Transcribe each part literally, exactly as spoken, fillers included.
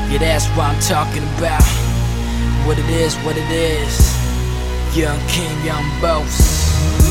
Yeah, that's what I'm talking about. What it is, what it is. Young King, Young Boss.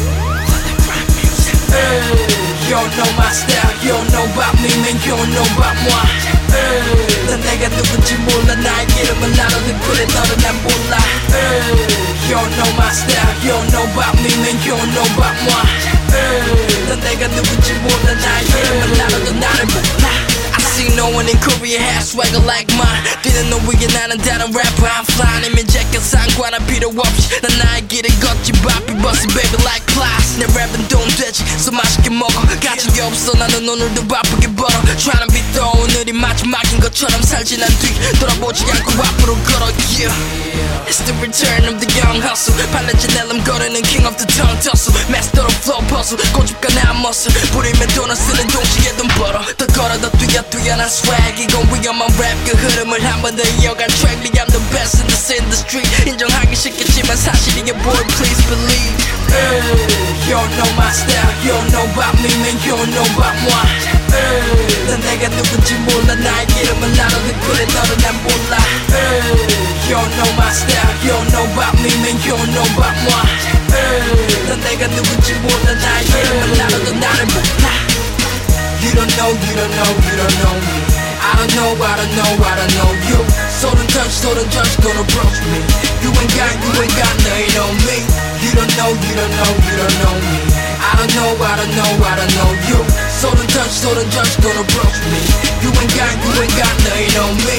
Hey, you don't know my style, you don't know about me, man, you don't know about moi. Hey, 난 내가 누군지 몰라, 나의 이름은 알아도 그래 너는 난 몰라. Hey, you don't know my style, you don't know about me, man, you don't know about moi. Hey, 난 내가 누군지 몰라, 나의 이름은 알아도 나를 몰라. I see no one in Korea has swagger like mine. Didn't know we 나는 다른 rapper I'm flying. 이미 제게 상관한 필요 없이 난 나의 길을 걷지 바삐 버스 baby like class. 내 랩은 도움되지 so 맛있게 먹어. 가진 게 없어 나는 오늘도 바쁘게 벌어. Tryna be 또 오늘이 마지막인 것처럼 살지 난 뒤 돌아보지 않고 앞으로 걸어. Yeah, it's the return of the young hustle. 발렌지 낼름 거리는 king of the tongue tussle. Master of flow puzzle 고집과 난 muscle. 부리면 돈을 쓰는 동시에 돈 벌어. 더 걸어 더 뛰어 뛰어난 swag. 이건 위험한 랩 그 흐름을 한 번 더 이어간 track. Me I'm the best in this industry. 인정하기 쉽겠지만 사실이야 boy please believe. Hey, you don't know my style, you don't know about me, man, you don't know about moi. Hey, 난 내가 누군지 몰라, 나의 이름은 알아도 그래 너는 난 몰라. Hey, you don't know my style, you don't know about me, man, you don't know about moi. Hey, 난 내가 누군지 몰라, 나의 이름은 알아도 나를 몰라. You don't know, you don't know, you don't know me. I don't know, I don't know, I don't know you. So don't touch, so don't judge, don't approach me. You ain't got, you ain't got nothing on me. You don't know, you don't know, you don't know me. I don't know, I don't know, I don't know you. So don't touch, so don't judge, don't approach me. You ain't got, you ain't got nothing on me.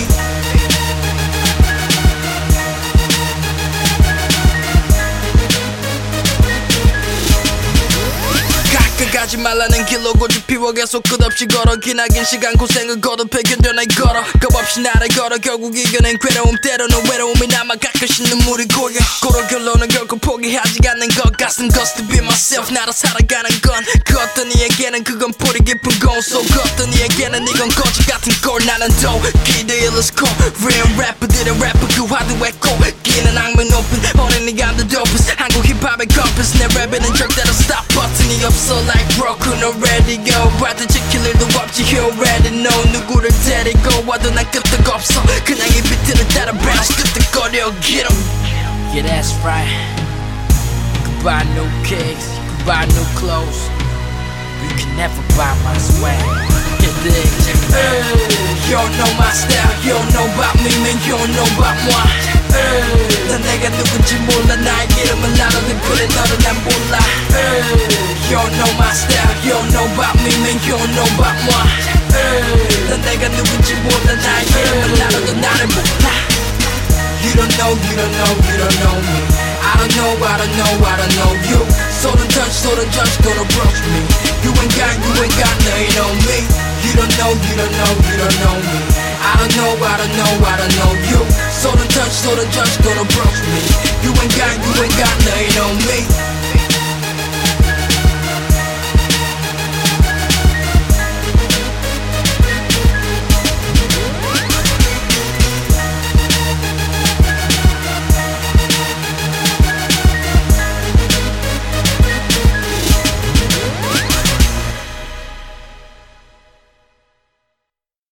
가지 말라는 길로 고집 피워 계속 끝없이 걸어. 기나긴 시간 고생을 거듭해 견뎌 날 걸어. 겁없이 나를 걸어 결국 이겨낸 괴로움. 때로는 외로움이 남아 가끔씩 눈물이 고여. 고로 결론은 결코 포기하지 않는 것. 가슴 거스 to be myself 나로 살아가는 건 그 어떤 이에게는 그건 뿌리 깊은 건 속 그 어떤 이에게는 이건 거짓 같은 꼴. 나는 더 기대의 let's go real 래퍼들의 래퍼 그 화두했고 끼는 악명 높은 어린이 감도 도프스 한국 힙합의 compass. 내 랩에는 절대로 stop 버튼이 없어 like broken already go. 와도 지킬 일도 없지 you already know. 누구를 데리고 와도 난 끄떡없어. 그냥 이 비트를 따라 bounce 끄떡거려 get em. Yeah that's right. Goodbye new kicks, goodbye new clothes. You can never buy my swag. You dig? Hey, you don't know my style, you don't know about me, man, you don't know about moi. Hey, 난 내가 누군지 몰라, 나의 이름은 알아도 그래 너는 난 몰라. Hey, you don't know my style, you don't know about me, man, you don't know about moi. Hey, 난 내가 누군지 몰라, 나의 이름은 알아도 나를 몰라. You don't know, you don't know, you don't know me. I don't know, I don't know, I don't know you. So don't touch, so don't judge, don't approach me. You ain't got, you ain't got nothing on me. You don't know, you don't know, you don't know me. I don't know, I don't know, I don't know you. So don't touch, so don't judge, don't approach me. You ain't got, you ain't got nothing on me.